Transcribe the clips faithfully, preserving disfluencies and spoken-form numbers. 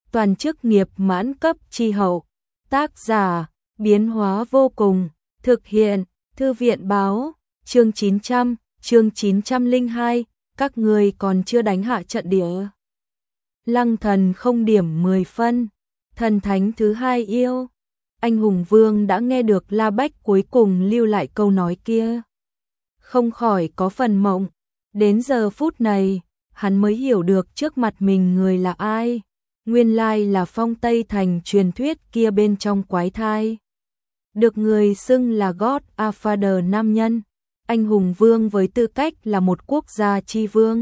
toàn chức nghiệp mãn cấp chi hậu. Tác giả, biến hóa vô cùng, thực hiện, thư viện báo, chương chín trăm, chương chín trăm lẻ hai, các người còn chưa đánh hạ trận địa. Lăng thần không điểm mười phân, thần thánh thứ hai yêu. Anh hùng vương đã nghe được La Bách cuối cùng lưu lại câu nói kia. Không khỏi có phần mộng, đến giờ phút này, hắn mới hiểu được trước mặt mình người là ai. Nguyên lai là Phong Tây Thành truyền thuyết kia bên trong quái thai. Được người xưng là Godfather nam nhân, anh hùng vương với tư cách là một quốc gia chi vương.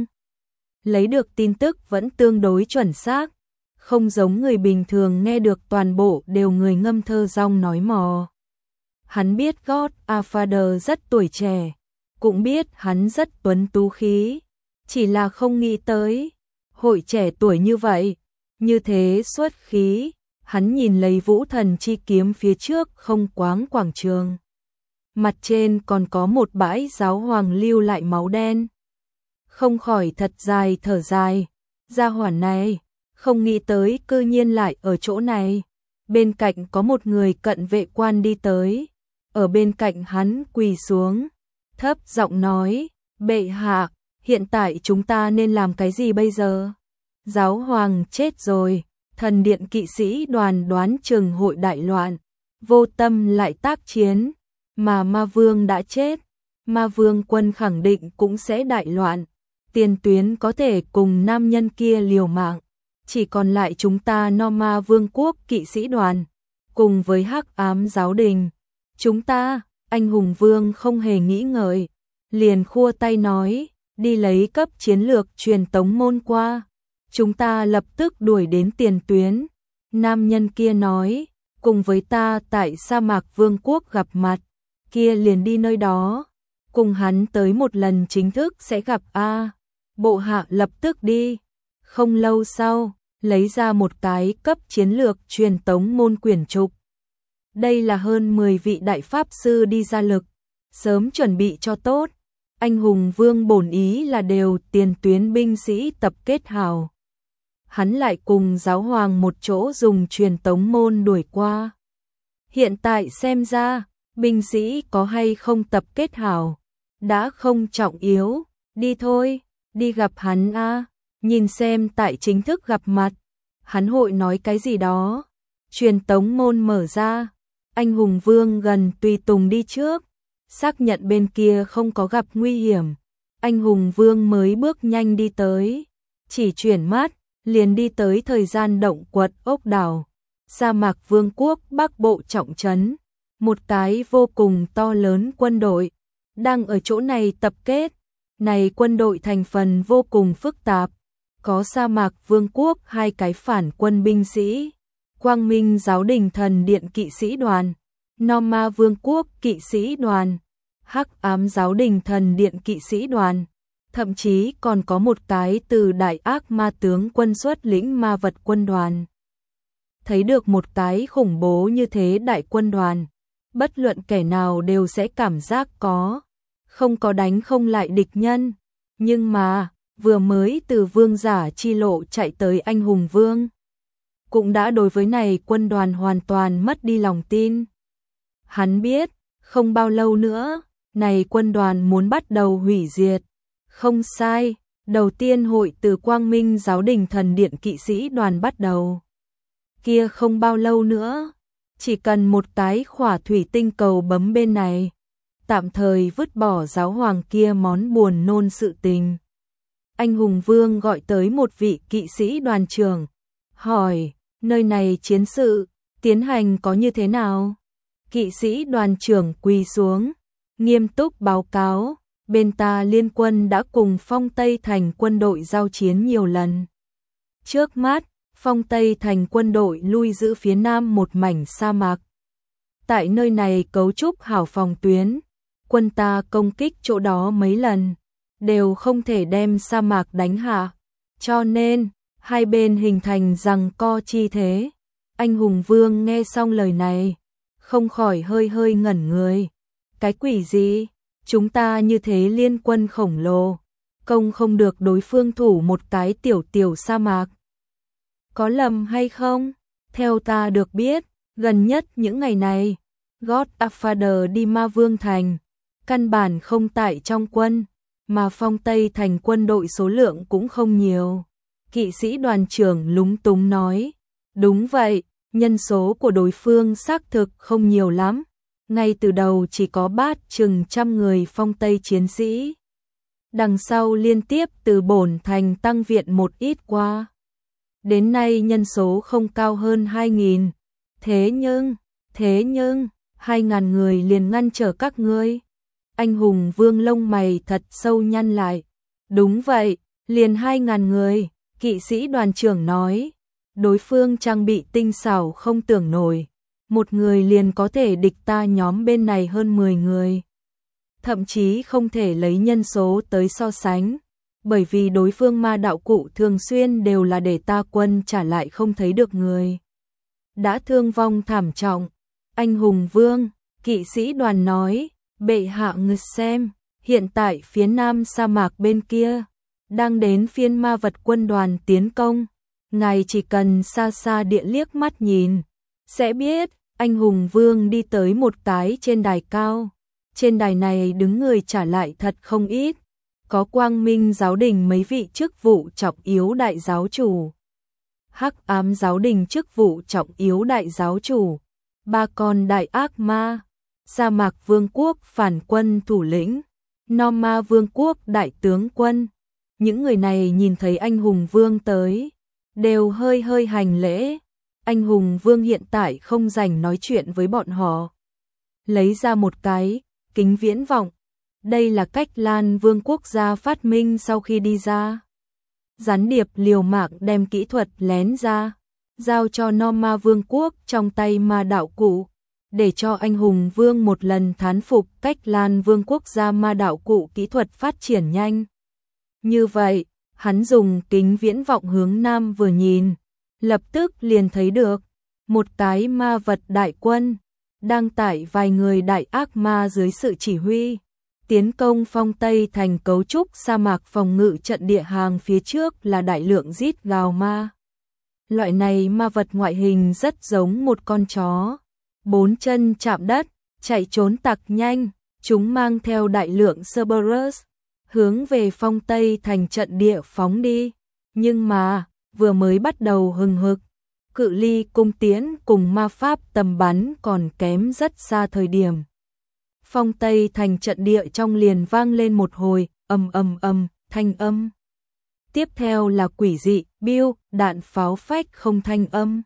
Lấy được tin tức vẫn tương đối chuẩn xác, không giống người bình thường nghe được toàn bộ đều người ngâm thơ rong nói mò. Hắn biết Godfather rất tuổi trẻ, cũng biết hắn rất tuấn tú khí, chỉ là không nghĩ tới, hội trẻ tuổi như vậy, như thế xuất khí. Hắn nhìn lấy vũ thần chi kiếm phía trước không quáng quảng trường. Mặt trên còn có một bãi giáo hoàng lưu lại máu đen. Không khỏi thật dài thở dài, gia hỏa này, không nghĩ tới cư nhiên lại ở chỗ này. Bên cạnh có một người cận vệ quan đi tới, ở bên cạnh hắn quỳ xuống, thấp giọng nói, bệ hạ, hiện tại chúng ta nên làm cái gì bây giờ? Giáo hoàng chết rồi, thần điện kỵ sĩ đoàn đoán chừng hội đại loạn, vô tâm lại tác chiến, mà ma vương đã chết, ma vương quân khẳng định cũng sẽ đại loạn, tiền tuyến có thể cùng nam nhân kia liều mạng, chỉ còn lại chúng ta no ma vương quốc kỵ sĩ đoàn, cùng với hắc ám giáo đình. Chúng ta, anh hùng vương không hề nghĩ ngợi, liền khua tay nói, đi lấy cấp chiến lược truyền tống môn qua. Chúng ta lập tức đuổi đến tiền tuyến. Nam nhân kia nói, cùng với ta tại sa mạc vương quốc gặp mặt, kia liền đi nơi đó. Cùng hắn tới một lần chính thức sẽ gặp A. Bộ hạ lập tức đi. Không lâu sau, lấy ra một cái cấp chiến lược truyền tống môn quyển trục. Đây là hơn mười vị đại pháp sư đi ra lực, sớm chuẩn bị cho tốt. Anh hùng vương bổn ý là đều tiền tuyến binh sĩ tập kết hào. Hắn lại cùng giáo hoàng một chỗ dùng truyền tống môn đuổi qua. Hiện tại xem ra, binh sĩ có hay không tập kết hảo, đã không trọng yếu, đi thôi, đi gặp hắn a, nhìn xem tại chính thức gặp mặt, hắn hội nói cái gì đó. Truyền tống môn mở ra, anh hùng vương gần tùy tùng đi trước, xác nhận bên kia không có gặp nguy hiểm, anh hùng vương mới bước nhanh đi tới, chỉ chuyển mắt liền đi tới thời gian động quật ốc đảo, sa mạc vương quốc bắc bộ trọng trấn, một cái vô cùng to lớn quân đội đang ở chỗ này tập kết. Này quân đội thành phần vô cùng phức tạp, có sa mạc vương quốc hai cái phản quân binh sĩ, Quang Minh giáo đình thần điện kỵ sĩ đoàn, Norma vương quốc kỵ sĩ đoàn, Hắc ám giáo đình thần điện kỵ sĩ đoàn. Thậm chí còn có một cái từ đại ác ma tướng quân xuất lĩnh ma vật quân đoàn. Thấy được một cái khủng bố như thế đại quân đoàn, bất luận kẻ nào đều sẽ cảm giác có, không có đánh không lại địch nhân. Nhưng mà, vừa mới từ vương giả chi lộ chạy tới anh hùng vương, cũng đã đối với này quân đoàn hoàn toàn mất đi lòng tin. Hắn biết, không bao lâu nữa, này quân đoàn muốn bắt đầu hủy diệt. Không sai, đầu tiên hội từ Quang Minh giáo đình thần điện kỵ sĩ đoàn bắt đầu. Kia không bao lâu nữa, chỉ cần một cái khỏa thủy tinh cầu bấm bên này, tạm thời vứt bỏ giáo hoàng kia món buồn nôn sự tình. Anh hùng vương gọi tới một vị kỵ sĩ đoàn trưởng, hỏi, nơi này chiến sự, tiến hành có như thế nào? Kỵ sĩ đoàn trưởng quỳ xuống, nghiêm túc báo cáo. Bên ta liên quân đã cùng Phong Tây Thành quân đội giao chiến nhiều lần. Trước mắt, Phong Tây Thành quân đội lui giữ phía nam một mảnh sa mạc. Tại nơi này cấu trúc hảo phòng tuyến, quân ta công kích chỗ đó mấy lần, đều không thể đem sa mạc đánh hạ. Cho nên, hai bên hình thành giằng co chi thế. Anh hùng vương nghe xong lời này, không khỏi hơi hơi ngẩn người. Cái quỷ gì? Chúng ta như thế liên quân khổng lồ, công không được đối phương thủ một cái tiểu tiểu sa mạc. Có lầm hay không? Theo ta được biết, gần nhất những ngày này, Godfather đi Ma Vương Thành, căn bản không tại trong quân, mà Phong Tây Thành quân đội số lượng cũng không nhiều. Kỵ sĩ đoàn trưởng lúng túng nói, đúng vậy, nhân số của đối phương xác thực không nhiều lắm, ngay từ đầu chỉ có bát chừng trăm người Phong Tây chiến sĩ. Đằng sau liên tiếp từ Bổn Thành tăng viện một ít qua. Đến nay nhân số không cao hơn hai nghìn, thế nhưng, thế nhưng, hai ngàn người liền ngăn trở các ngươi. Anh hùng Vương lông mày thật sâu nhăn lại. Đúng vậy, liền hai ngàn người, kỵ sĩ đoàn trưởng nói. Đối phương trang bị tinh xảo không tưởng nổi. Một người liền có thể địch ta nhóm bên này hơn mười người. Thậm chí không thể lấy nhân số tới so sánh. Bởi vì đối phương ma đạo cụ thường xuyên đều là để ta quân trả lại không thấy được người. Đã thương vong thảm trọng. Anh hùng Vương, kỵ sĩ đoàn nói, bệ hạ ngực xem, hiện tại phía nam sa mạc bên kia, đang đến phiên ma vật quân đoàn tiến công. Ngài chỉ cần xa xa địa liếc mắt nhìn, sẽ biết, anh hùng Vương đi tới một cái trên đài cao. Trên đài này đứng người trả lại thật không ít. Có Quang Minh giáo đình mấy vị chức vụ trọng yếu đại giáo chủ, Hắc Ám giáo đình chức vụ trọng yếu đại giáo chủ, ba con đại ác ma, Sa mạc vương quốc phản quân thủ lĩnh, Norma vương quốc đại tướng quân. Những người này nhìn thấy anh hùng Vương tới, đều hơi hơi hành lễ. Anh hùng Vương hiện tại không rảnh nói chuyện với bọn họ. Lấy ra một cái kính viễn vọng. Đây là cách Lan Vương quốc gia phát minh sau khi đi ra. Gián điệp liều mạng đem kỹ thuật lén ra, giao cho Norma Vương quốc trong tay ma đạo cụ, để cho anh hùng Vương một lần thán phục cách Lan Vương quốc gia ma đạo cụ kỹ thuật phát triển nhanh. Như vậy, hắn dùng kính viễn vọng hướng nam vừa nhìn, lập tức liền thấy được một cái ma vật đại quân đang tải vài người đại ác ma dưới sự chỉ huy tiến công Phong Tây Thành. Cấu trúc sa mạc phòng ngự trận địa hàng phía trước là đại lượng rít gào ma. Loại này ma vật ngoại hình rất giống một con chó, bốn chân chạm đất, chạy trốn tặc nhanh. Chúng mang theo đại lượng Cerberus, hướng về Phong Tây Thành trận địa phóng đi. Nhưng mà, vừa mới bắt đầu hừng hực, cự ly cung tiễn cùng ma pháp tầm bắn còn kém rất xa thời điểm. Phong Tây Thành trận địa trong liền vang lên một hồi, ầm ầm ầm, thanh âm. Tiếp theo là quỷ dị, biêu, đạn pháo phách không thanh âm.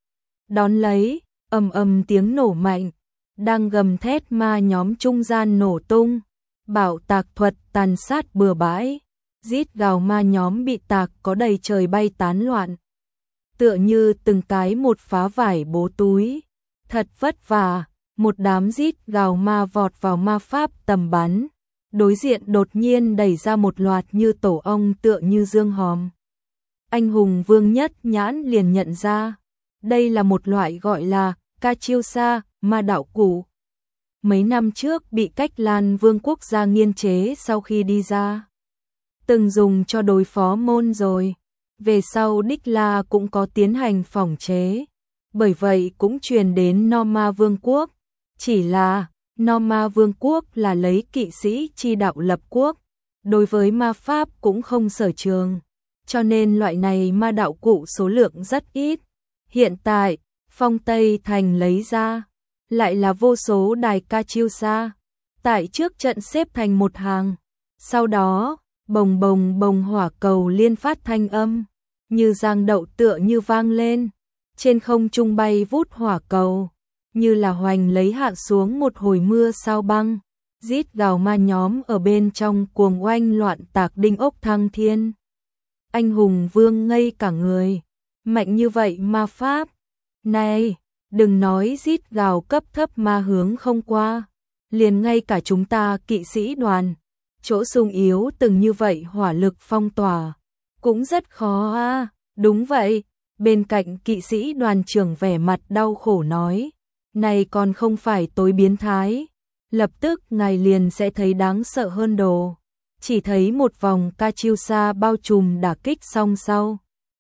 Đón lấy, ầm ầm tiếng nổ mạnh, đang gầm thét ma nhóm trung gian nổ tung. Bảo tạc thuật tàn sát bừa bãi, rít gào ma nhóm bị tạc có đầy trời bay tán loạn. Tựa như từng cái một phá vải bố túi, thật vất vả. Một đám rít gào ma vọt vào ma pháp tầm bắn, đối diện đột nhiên đẩy ra một loạt như tổ ong tựa như dương hòm. Anh hùng Vương nhất nhãn liền nhận ra, đây là một loại gọi là Kachiusa, ma đạo cụ. Mấy năm trước bị cách Lan Vương quốc gia nghiên chế sau khi đi ra. Từng dùng cho đối phó môn rồi, về sau Đích La cũng có tiến hành phỏng chế, bởi vậy cũng truyền đến Norma Vương quốc. Chỉ là, Norma Vương quốc là lấy kỵ sĩ chi đạo lập quốc, đối với ma pháp cũng không sở trường, cho nên loại này ma đạo cụ số lượng rất ít. Hiện tại, Phong Tây Thành lấy ra, lại là vô số đài Kachiusa, tại trước trận xếp thành một hàng. Sau đó, bồng bồng bồng hỏa cầu liên phát thanh âm, như giang đậu tựa như vang lên, trên không trung bay vút hỏa cầu. Như là hoành lấy hạ xuống một hồi mưa sao băng, rít gào ma nhóm ở bên trong cuồng oanh loạn tạc đinh ốc thăng thiên. Anh hùng Vương ngây cả người, mạnh như vậy ma pháp. Này, đừng nói rít gào cấp thấp ma hướng không qua, liền ngay cả chúng ta kỵ sĩ đoàn, chỗ sung yếu từng như vậy hỏa lực phong tỏa, cũng rất khó a. À. Đúng vậy, bên cạnh kỵ sĩ đoàn trưởng vẻ mặt đau khổ nói. Này còn không phải tối biến thái, lập tức ngài liền sẽ thấy đáng sợ hơn đồ. Chỉ thấy một vòng Kachiusa bao trùm đả kích song sau,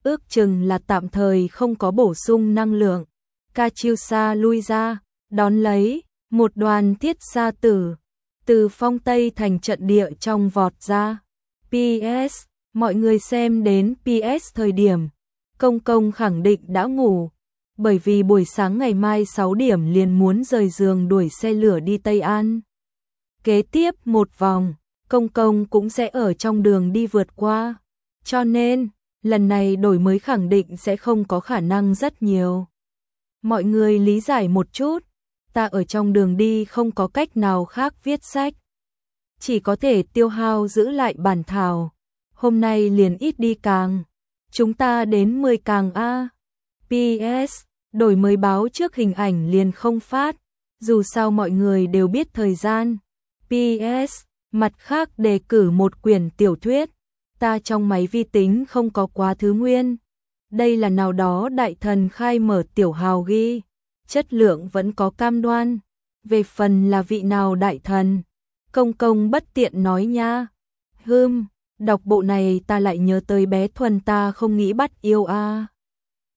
ước chừng là tạm thời không có bổ sung năng lượng. Katyusha lui ra, đón lấy, một đoàn thiết xa tử, từ phong tây thành trận địa trong vọt ra. pê ét, mọi người xem đến pê ét thời điểm, Công Công khẳng định đã ngủ, bởi vì buổi sáng ngày mai sáu điểm liền muốn rời giường đuổi xe lửa đi Tây An. Kế tiếp một vòng, Công Công cũng sẽ ở trong đường đi vượt qua, cho nên, lần này đổi mới khẳng định sẽ không có khả năng rất nhiều. Mọi người lý giải một chút, ta ở trong đường đi không có cách nào khác viết sách. Chỉ có thể tiêu hao giữ lại bản thảo. Hôm nay liền ít đi càng. Chúng ta đến mười càng A. pê ét, đổi mới báo trước hình ảnh liền không phát. Dù sao mọi người đều biết thời gian. pê ét, mặt khác đề cử một quyển tiểu thuyết. Ta trong máy vi tính không có quá thứ nguyên. Đây là nào đó đại thần khai mở tiểu hào ghi. Chất lượng vẫn có cam đoan. Về phần là vị nào đại thần, Công Công bất tiện nói nha. Hưm, đọc bộ này ta lại nhớ tới bé Thuần ta không nghĩ bắt yêu a. À.